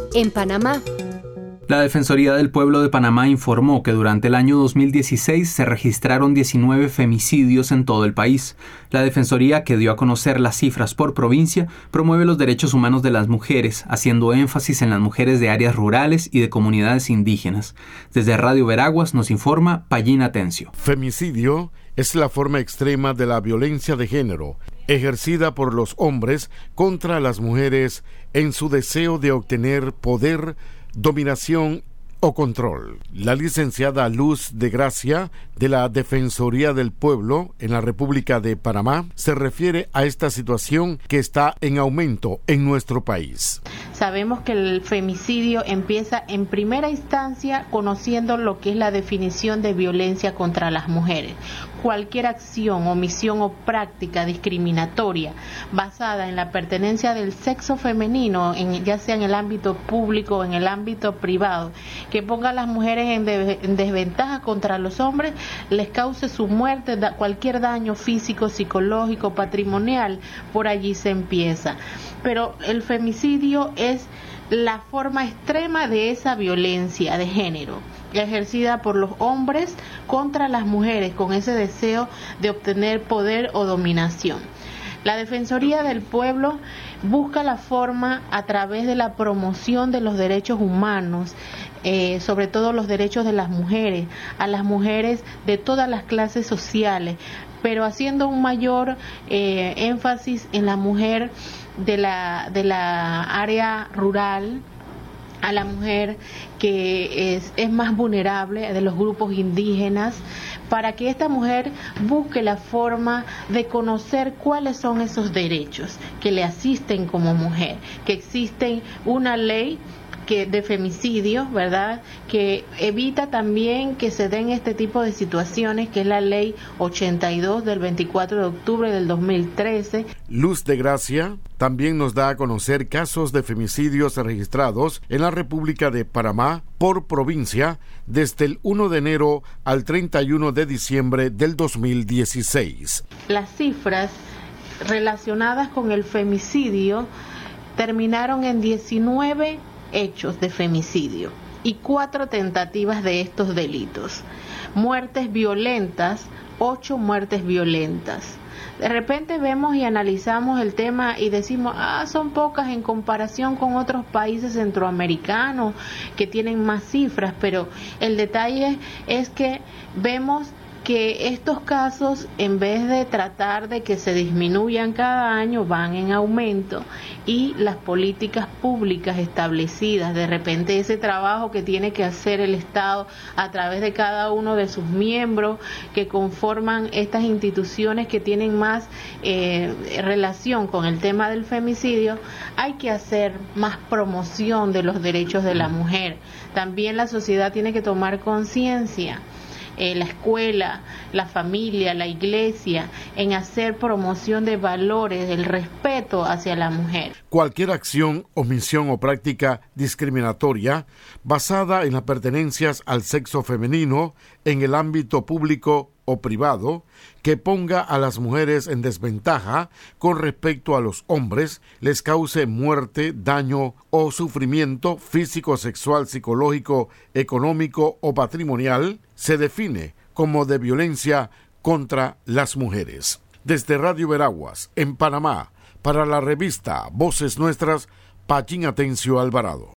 En Panamá. La Defensoría del Pueblo de Panamá informó que durante el año 2016 se registraron 19 femicidios en todo el país. La Defensoría, que dio a conocer las cifras por provincia, promueve los derechos humanos de las mujeres, haciendo énfasis en las mujeres de áreas rurales y de comunidades indígenas. Desde Radio Veraguas nos informa Payín Tencio. Femicidio es la forma extrema de la violencia de género ejercida por los hombres contra las mujeres en su deseo de obtener poder, dominación o control. La licenciada Luz de Gracia, de la Defensoría del Pueblo en la República de Panamá, se refiere a esta situación que está en aumento en nuestro país. Sabemos que el femicidio empieza en primera instancia conociendo lo que es la definición de violencia contra las mujeres. Cualquier acción, omisión o práctica discriminatoria basada en la pertenencia del sexo femenino, ya sea en el ámbito público o en el ámbito privado, que ponga a las mujeres en desventaja contra los hombres, les cause su muerte, cualquier daño físico, psicológico, patrimonial, por allí se empieza. Pero el femicidio es la forma extrema de esa violencia de género, ejercida por los hombres contra las mujeres con ese deseo de obtener poder o dominación. La Defensoría del Pueblo busca la forma a través de la promoción de los derechos humanos, sobre todo los derechos de las mujeres, a las mujeres de todas las clases sociales, pero haciendo un mayor énfasis en la mujer de la área rural, a la mujer que es más vulnerable, de los grupos indígenas, para que esta mujer busque la forma de conocer cuáles son esos derechos que le asisten como mujer, que existe una ley de femicidio, ¿verdad?, que evita también que se den este tipo de situaciones, que es la ley 82 del 24 de octubre del 2013. Luz de Gracia también nos da a conocer casos de femicidios registrados en la República de Panamá por provincia desde el 1 de enero al 31 de diciembre del 2016. Las cifras relacionadas con el femicidio terminaron en 19 hechos de femicidio y 4 tentativas de estos delitos. Muertes violentas, 8 muertes violentas. De repente vemos y analizamos el tema y decimos, son pocas en comparación con otros países centroamericanos que tienen más cifras, pero el detalle es que vemos que estos casos, en vez de tratar de que se disminuyan cada año, van en aumento, y las políticas públicas establecidas, de repente ese trabajo que tiene que hacer el Estado a través de cada uno de sus miembros que conforman estas instituciones que tienen más relación con el tema del femicidio, hay que hacer más promoción de los derechos de la mujer. También la sociedad tiene que tomar conciencia, la escuela, la familia, la iglesia, en hacer promoción de valores, del respeto hacia la mujer. Cualquier acción, omisión o práctica discriminatoria basada en las pertenencias al sexo femenino en el ámbito público o privado que ponga a las mujeres en desventaja con respecto a los hombres, les cause muerte, daño o sufrimiento físico, sexual, psicológico, económico o patrimonial, se define como de violencia contra las mujeres. Desde Radio Veraguas, en Panamá, para la revista Voces Nuestras, Payín Tencio Alvarado.